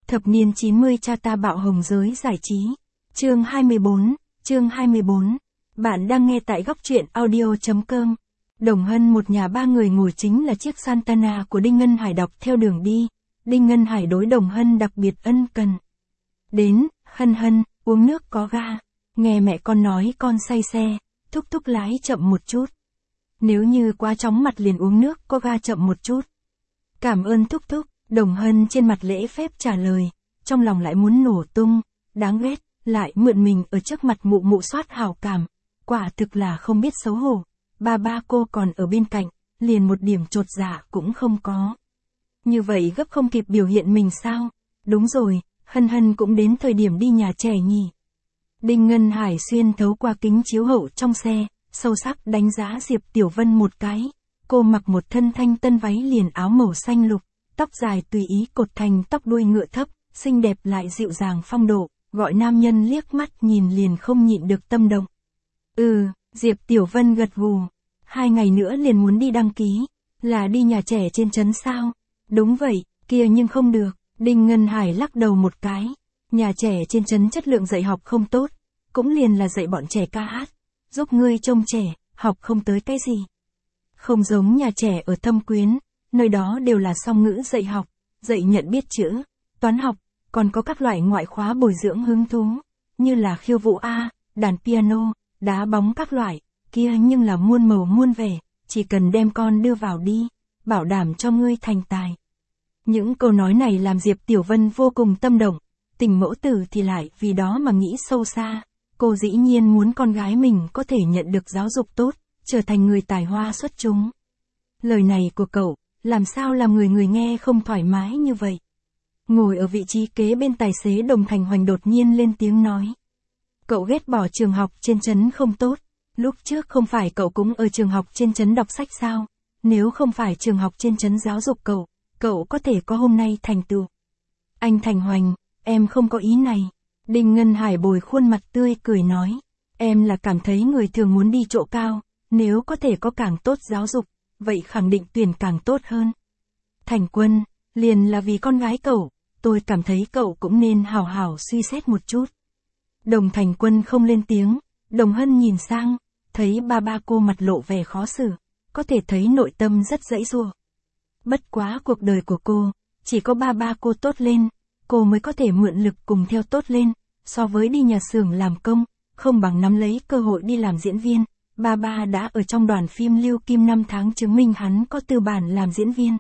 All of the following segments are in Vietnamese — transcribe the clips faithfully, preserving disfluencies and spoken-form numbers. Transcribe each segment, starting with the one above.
Thập niên chín mươi cha ta bạo hồng giới giải trí. Chương hai mươi bốn, chương hai mươi bốn. Bạn đang nghe tại góc truyện audio chấm com. Đồng Hân một nhà ba người ngồi chính là chiếc Santana của Đinh Ngân Hải đọc theo đường đi. Đinh Ngân Hải đối Đồng Hân đặc biệt ân cần. Đến, Hân Hân, uống nước có ga. Nghe mẹ con nói con say xe, thúc thúc lái chậm một chút. Nếu như quá chóng mặt liền uống nước có ga chậm một chút. Cảm ơn thúc thúc. Đồng Hân trên mặt lễ phép trả lời, trong lòng lại muốn nổ tung, đáng ghét, lại mượn mình ở trước mặt mụ mụ soát hảo cảm, quả thực là không biết xấu hổ, ba ba cô còn ở bên cạnh, liền một điểm chột dạ cũng không có. Như vậy gấp không kịp biểu hiện mình sao? Đúng rồi, Hân Hân cũng đến thời điểm đi nhà trẻ nhỉ. Đinh Ngân Hải xuyên thấu qua kính chiếu hậu trong xe, sâu sắc đánh giá Diệp Tiểu Vân một cái, cô mặc một thân thanh tân váy liền áo màu xanh lục. Tóc dài tùy ý cột thành tóc đuôi ngựa thấp, xinh đẹp lại dịu dàng phong độ, gọi nam nhân liếc mắt nhìn liền không nhịn được tâm động. Ừ, Diệp Tiểu Vân gật gù. Hai ngày nữa liền muốn đi đăng ký, là đi nhà trẻ trên trấn sao? Đúng vậy, kia nhưng không được, Đinh Ngân Hải lắc đầu một cái. Nhà trẻ trên trấn chất lượng dạy học không tốt, cũng liền là dạy bọn trẻ ca hát, giúp ngươi trông trẻ, học không tới cái gì. Không giống nhà trẻ ở Thâm Quyến. Nơi đó đều là song ngữ dạy học, dạy nhận biết chữ, toán học, còn có các loại ngoại khóa bồi dưỡng hứng thú, như là khiêu vũ A, đàn piano, đá bóng các loại, kia nhưng là muôn màu muôn vẻ, chỉ cần đem con đưa vào đi, bảo đảm cho ngươi thành tài. Những câu nói này làm Diệp Tiểu Vân vô cùng tâm động, tình mẫu tử thì lại vì đó mà nghĩ sâu xa, cô dĩ nhiên muốn con gái mình có thể nhận được giáo dục tốt, trở thành người tài hoa xuất chúng. Lời này của cậu, làm sao làm người người nghe không thoải mái như vậy? Ngồi ở vị trí kế bên tài xế Đồng Thành Hoành đột nhiên lên tiếng nói. Cậu ghét bỏ trường học trên trấn không tốt, lúc trước không phải cậu cũng ở trường học trên trấn đọc sách sao? Nếu không phải trường học trên trấn giáo dục cậu, cậu có thể có hôm nay thành tựu. Anh Thành Hoành, em không có ý này. Đinh Ngân Hải bồi khuôn mặt tươi cười nói. Em là cảm thấy người thường muốn đi chỗ cao, nếu có thể có càng tốt giáo dục, vậy khẳng định tuyển càng tốt hơn. Thành Quân, liền là vì con gái cậu, tôi cảm thấy cậu cũng nên hào hào suy xét một chút. Đồng Thành Quân không lên tiếng, Đồng Hân nhìn sang, thấy ba ba cô mặt lộ vẻ khó xử, có thể thấy nội tâm rất dãy giụa. Bất quá cuộc đời của cô, chỉ có ba ba cô tốt lên, cô mới có thể mượn lực cùng theo tốt lên, so với đi nhà xưởng làm công, không bằng nắm lấy cơ hội đi làm diễn viên. Ba ba đã ở trong đoàn phim Lưu Kim năm tháng chứng minh hắn có tư bản làm diễn viên.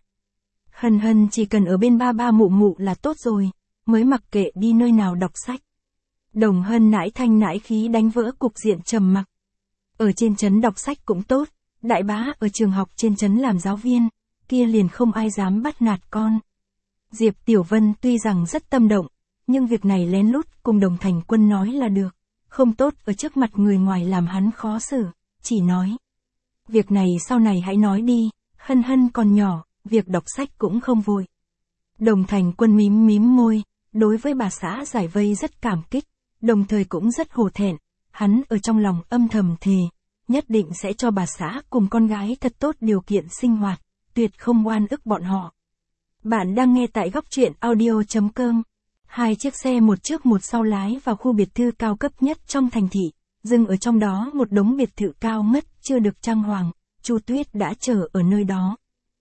Hân Hân chỉ cần ở bên ba ba mụ mụ là tốt rồi, mới mặc kệ đi nơi nào đọc sách. Đồng Hân nãi thanh nãi khí đánh vỡ cục diện trầm mặc. Ở trên trấn đọc sách cũng tốt, đại bá ở trường học trên trấn làm giáo viên, kia liền không ai dám bắt nạt con. Diệp Tiểu Vân tuy rằng rất tâm động, nhưng việc này lén lút cùng Đồng Thành Quân nói là được, không tốt ở trước mặt người ngoài làm hắn khó xử. Chỉ nói, việc này sau này hãy nói đi, Hân Hân còn nhỏ, việc đọc sách cũng không vội. Đồng Thành Quân mím mím môi, đối với bà xã giải vây rất cảm kích, đồng thời cũng rất hổ thẹn, hắn ở trong lòng âm thầm thề, nhất định sẽ cho bà xã cùng con gái thật tốt điều kiện sinh hoạt, tuyệt không oan ức bọn họ. Bạn đang nghe tại góc truyện audio chấm com. Hai chiếc xe một trước một sau lái vào khu biệt thự cao cấp nhất trong thành thị. Dừng ở trong đó một đống biệt thự cao ngất, chưa được trang hoàng, Chu Tuyết đã chờ ở nơi đó.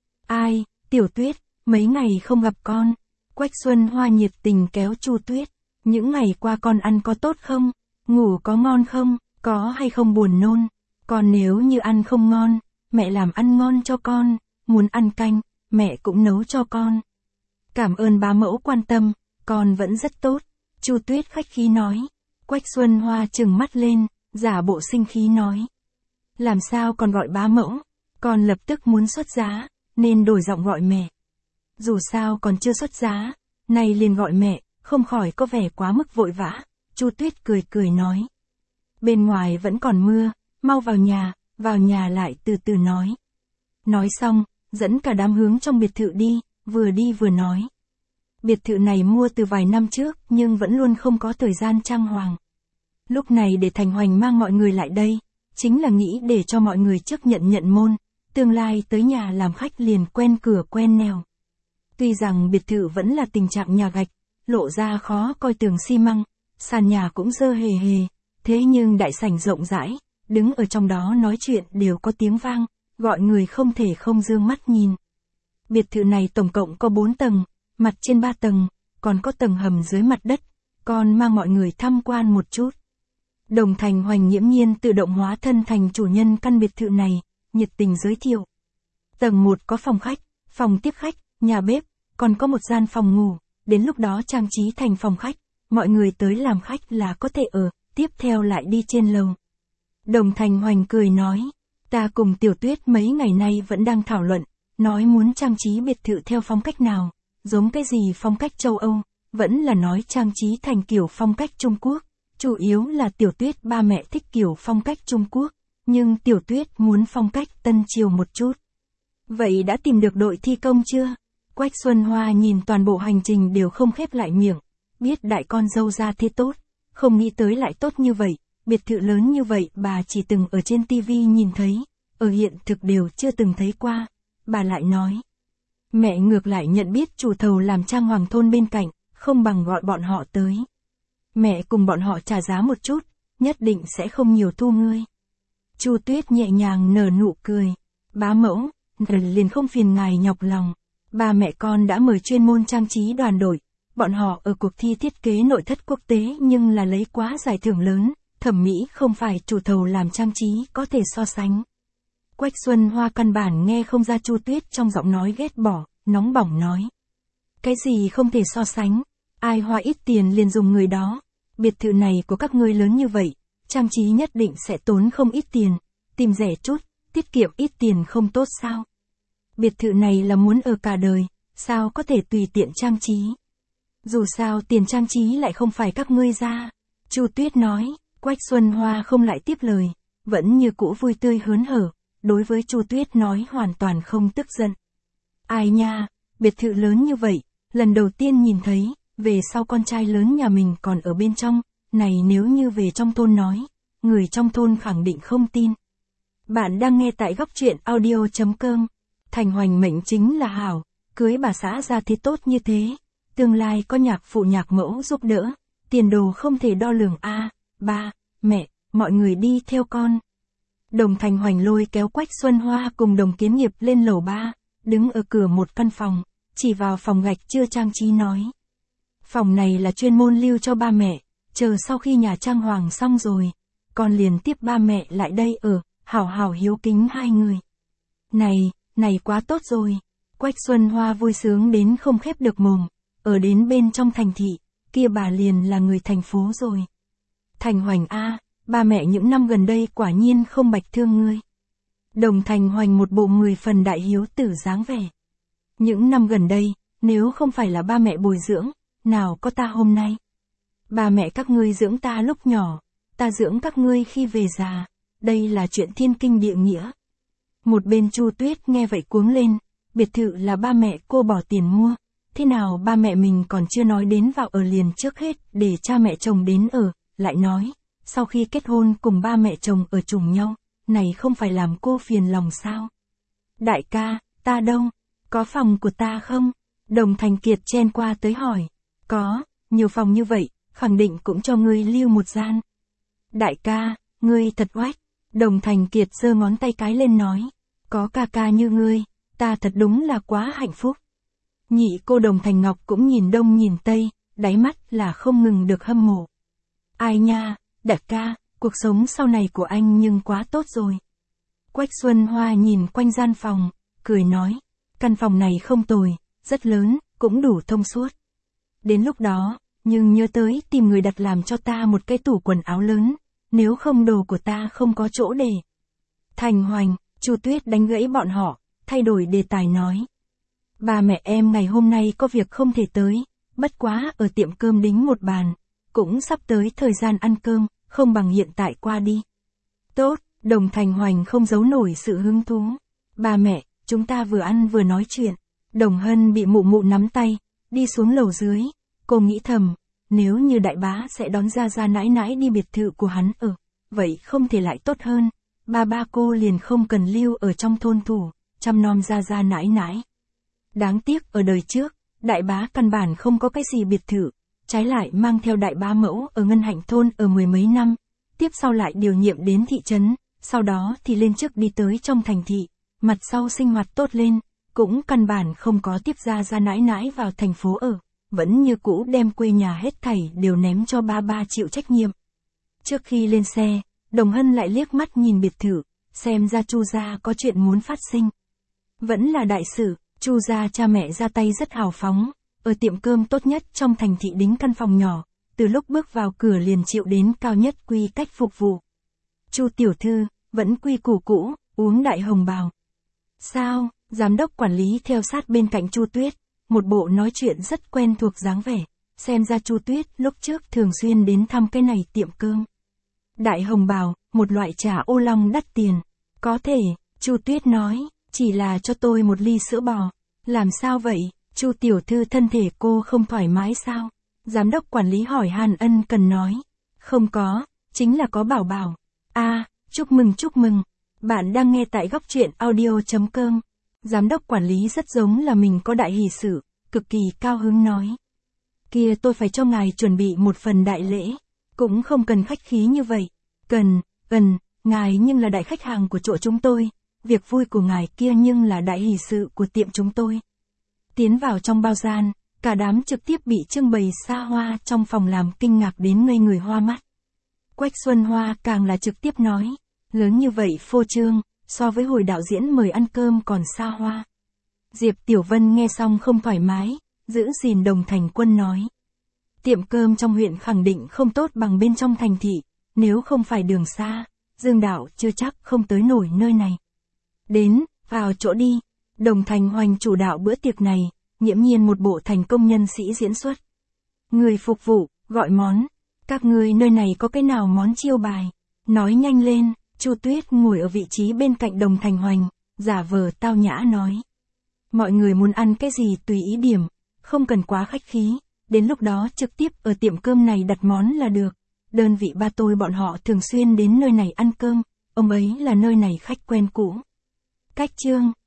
Ai, Tiểu Tuyết, mấy ngày không gặp con. Quách Xuân Hoa nhiệt tình kéo Chu Tuyết. Những ngày qua con ăn có tốt không? Ngủ có ngon không? Có hay không buồn nôn? Còn nếu như ăn không ngon, mẹ làm ăn ngon cho con, muốn ăn canh, mẹ cũng nấu cho con. Cảm ơn bá mẫu quan tâm, con vẫn rất tốt. Chu Tuyết khách khí nói. Quách Xuân Hoa trừng mắt lên, giả bộ sinh khí nói. Làm sao còn gọi bá mẫu, con lập tức muốn xuất giá, nên đổi giọng gọi mẹ. Dù sao còn chưa xuất giá, nay liền gọi mẹ, không khỏi có vẻ quá mức vội vã. Chu Tuyết cười cười nói. Bên ngoài vẫn còn mưa, mau vào nhà, vào nhà lại từ từ nói. Nói xong, dẫn cả đám hướng trong biệt thự đi, vừa đi vừa nói. Biệt thự này mua từ vài năm trước nhưng vẫn luôn không có thời gian trang hoàng. Lúc này để Thành Hoành mang mọi người lại đây, chính là nghĩ để cho mọi người trước nhận nhận môn, tương lai tới nhà làm khách liền quen cửa quen nẻo. Tuy rằng biệt thự vẫn là tình trạng nhà gạch, lộ ra khó coi tường xi măng, sàn nhà cũng dơ hề hề, thế nhưng đại sảnh rộng rãi, đứng ở trong đó nói chuyện đều có tiếng vang, gọi người không thể không dương mắt nhìn. Biệt thự này tổng cộng có bốn tầng, mặt trên ba tầng, còn có tầng hầm dưới mặt đất, còn mang mọi người tham quan một chút. Đồng Thành Hoành nghiễm nhiên tự động hóa thân thành chủ nhân căn biệt thự này, nhiệt tình giới thiệu. Tầng một có phòng khách, phòng tiếp khách, nhà bếp, còn có một gian phòng ngủ, đến lúc đó trang trí thành phòng khách, mọi người tới làm khách là có thể ở, tiếp theo lại đi trên lầu. Đồng Thành Hoành cười nói, ta cùng Tiểu Tuyết mấy ngày nay vẫn đang thảo luận, nói muốn trang trí biệt thự theo phong cách nào, giống cái gì phong cách châu Âu, vẫn là nói trang trí thành kiểu phong cách Trung Quốc, chủ yếu là Tiểu Tuyết ba mẹ thích kiểu phong cách Trung Quốc, nhưng Tiểu Tuyết muốn phong cách Tân Triều một chút. Vậy đã tìm được đội thi công chưa? Quách Xuân Hoa nhìn toàn bộ hành trình đều không khép lại miệng, biết đại con dâu ra thế tốt, không nghĩ tới lại tốt như vậy, biệt thự lớn như vậy bà chỉ từng ở trên tivi nhìn thấy, ở hiện thực đều chưa từng thấy qua. Bà lại nói, mẹ ngược lại nhận biết chủ thầu làm trang hoàng thôn bên cạnh, không bằng gọi bọn họ tới. Mẹ cùng bọn họ trả giá một chút, nhất định sẽ không nhiều thu ngươi. Chu Tuyết nhẹ nhàng nở nụ cười, bá mẫu, liền không phiền ngài nhọc lòng. Ba mẹ con đã mời chuyên môn trang trí đoàn đội, bọn họ ở cuộc thi thiết kế nội thất quốc tế nhưng là lấy quá giải thưởng lớn, thẩm mỹ không phải chủ thầu làm trang trí có thể so sánh. Quách Xuân Hoa căn bản nghe không ra Chu Tuyết trong giọng nói ghét bỏ, nóng bỏng nói. Cái gì không thể so sánh, ai hoa ít tiền liền dùng người đó, biệt thự này của các ngươi lớn như vậy, trang trí nhất định sẽ tốn không ít tiền, tìm rẻ chút, tiết kiệm ít tiền không tốt sao? Biệt thự này là muốn ở cả đời, sao có thể tùy tiện trang trí? Dù sao tiền trang trí lại không phải các ngươi ra. Chu Tuyết nói, Quách Xuân Hoa không lại tiếp lời, vẫn như cũ vui tươi hớn hở, đối với Chu Tuyết nói hoàn toàn không tức giận. Ai nha, biệt thự lớn như vậy, lần đầu tiên nhìn thấy, về sau con trai lớn nhà mình còn ở bên trong, này nếu như về trong thôn nói, người trong thôn khẳng định không tin. Bạn đang nghe tại góc truyện audio chấm com. Thành Hoành mệnh chính là hảo, cưới bà xã ra thế tốt như thế, tương lai có nhạc phụ nhạc mẫu giúp đỡ, tiền đồ không thể đo lường a. À, ba, mẹ, mọi người đi theo con. Đồng Thành Hoành lôi kéo Quách Xuân Hoa cùng Đồng Kiến Nghiệp lên lầu ba, đứng ở cửa một căn phòng, chỉ vào phòng gạch chưa trang trí nói. Phòng này là chuyên môn lưu cho ba mẹ, chờ sau khi nhà trang hoàng xong rồi, con liền tiếp ba mẹ lại đây ở, hảo hảo hiếu kính hai người. Này, này quá tốt rồi. Quách Xuân Hoa vui sướng đến không khép được mồm, ở đến bên trong thành thị, kia bà liền là người thành phố rồi. Thành Hoành a, ba mẹ những năm gần đây quả nhiên không bạch thương ngươi. Đồng Thành Hoành một bộ mười phần đại hiếu tử dáng vẻ. Những năm gần đây, nếu không phải là ba mẹ bồi dưỡng, nào có ta hôm nay. Ba mẹ các ngươi dưỡng ta lúc nhỏ, ta dưỡng các ngươi khi về già, đây là chuyện thiên kinh địa nghĩa. Một bên Chu Tuyết nghe vậy cuống lên, biệt thự là ba mẹ cô bỏ tiền mua, thế nào ba mẹ mình còn chưa nói đến vào ở liền trước hết để cha mẹ chồng đến ở, lại nói, sau khi kết hôn cùng ba mẹ chồng ở chung nhau, này không phải làm cô phiền lòng sao? Đại ca, ta đâu? Có phòng của ta không? Đồng Thành Kiệt chen qua tới hỏi. Có, nhiều phòng như vậy, khẳng định cũng cho ngươi lưu một gian. Đại ca, ngươi thật oách. Đồng Thành Kiệt giơ ngón tay cái lên nói. Có ca ca như ngươi, ta thật đúng là quá hạnh phúc. Nhị cô Đồng Thành Ngọc cũng nhìn đông nhìn tây, đáy mắt là không ngừng được hâm mộ. Ai nha, đại ca, cuộc sống sau này của anh nhưng quá tốt rồi. Quách Xuân Hoa nhìn quanh gian phòng, cười nói. Căn phòng này không tồi, rất lớn, cũng đủ thông suốt. Đến lúc đó, nhưng nhớ tới tìm người đặt làm cho ta một cái tủ quần áo lớn, nếu không đồ của ta không có chỗ để. Thành Hoành, Chu Tuyết đánh gãy bọn họ, thay đổi đề tài nói. Ba mẹ em ngày hôm nay có việc không thể tới, bất quá ở tiệm cơm đính một bàn, cũng sắp tới thời gian ăn cơm, không bằng hiện tại qua đi. Tốt, Đồng Thành Hoành không giấu nổi sự hứng thú. Ba mẹ, chúng ta vừa ăn vừa nói chuyện. Đồng Hân bị mụ mụ nắm tay, đi xuống lầu dưới. Cô nghĩ thầm, nếu như đại bá sẽ đón ra ra nãi nãi đi biệt thự của hắn ở, vậy không thể lại tốt hơn. Ba ba cô liền không cần lưu ở trong thôn thủ, chăm nom ra ra nãi nãi. Đáng tiếc ở đời trước, đại bá căn bản không có cái gì biệt thự, trái lại mang theo đại bá mẫu ở Ngân Hạnh thôn ở mười mấy năm, tiếp sau lại điều nhiệm đến thị trấn, sau đó thì lên chức đi tới trong thành thị, mặt sau sinh hoạt tốt lên, cũng căn bản không có tiếp gia gia nãi nãi vào thành phố ở, vẫn như cũ đem quê nhà hết thảy đều ném cho ba ba chịu trách nhiệm. Trước khi lên xe, Đồng Hân lại liếc mắt nhìn biệt thự, xem ra Chu gia có chuyện muốn phát sinh. Vẫn là đại sự, Chu gia cha mẹ ra tay rất hào phóng, ở tiệm cơm tốt nhất trong thành thị đính căn phòng nhỏ, từ lúc bước vào cửa liền chịu đến cao nhất quy cách phục vụ. Chu tiểu thư, vẫn quy củ cũ, uống đại hồng bào. Sao? Giám đốc quản lý theo sát bên cạnh Chu Tuyết, một bộ nói chuyện rất quen thuộc dáng vẻ, xem ra Chu Tuyết lúc trước thường xuyên đến thăm cái này tiệm cơm. Đại hồng bào, một loại trà ô long đắt tiền. Có thể, Chu Tuyết nói, chỉ là cho tôi một ly sữa bò. Làm sao vậy, Chu tiểu thư thân thể cô không thoải mái sao? Giám đốc quản lý hỏi Hàn Ân Cần nói. Không có, chính là có bảo bảo. À, chúc mừng chúc mừng. Bạn đang nghe tại góc truyện audio chấm com. Giám đốc quản lý rất giống là mình có đại hỷ sự, cực kỳ cao hứng nói. Kia tôi phải cho ngài chuẩn bị một phần đại lễ, cũng không cần khách khí như vậy. Cần, cần, ngài nhưng là đại khách hàng của chỗ chúng tôi, việc vui của ngài kia nhưng là đại hỷ sự của tiệm chúng tôi. Tiến vào trong bao gian, cả đám trực tiếp bị trưng bày xa hoa trong phòng làm kinh ngạc đến ngây người hoa mắt. Quách Xuân Hoa càng là trực tiếp nói, lớn như vậy phô trương, so với hồi đạo diễn mời ăn cơm còn xa hoa. Diệp Tiểu Vân nghe xong không thoải mái, giữ gìn Đồng Thành Quân nói. Tiệm cơm trong huyện khẳng định không tốt bằng bên trong thành thị, nếu không phải đường xa, Dương Đạo chưa chắc không tới nổi nơi này. Đến, vào chỗ đi, Đồng Thành Hoành chủ đạo bữa tiệc này, nghiễm nhiên một bộ thành công nhân sĩ diễn xuất. Người phục vụ, gọi món, các người nơi này có cái nào món chiêu bài, nói nhanh lên. Chu Tuyết ngồi ở vị trí bên cạnh Đồng Thành Hoành, giả vờ tao nhã nói. Mọi người muốn ăn cái gì tùy ý điểm, không cần quá khách khí, đến lúc đó trực tiếp ở tiệm cơm này đặt món là được. Đơn vị ba tôi bọn họ thường xuyên đến nơi này ăn cơm, ông ấy là nơi này khách quen cũ. Cách chương,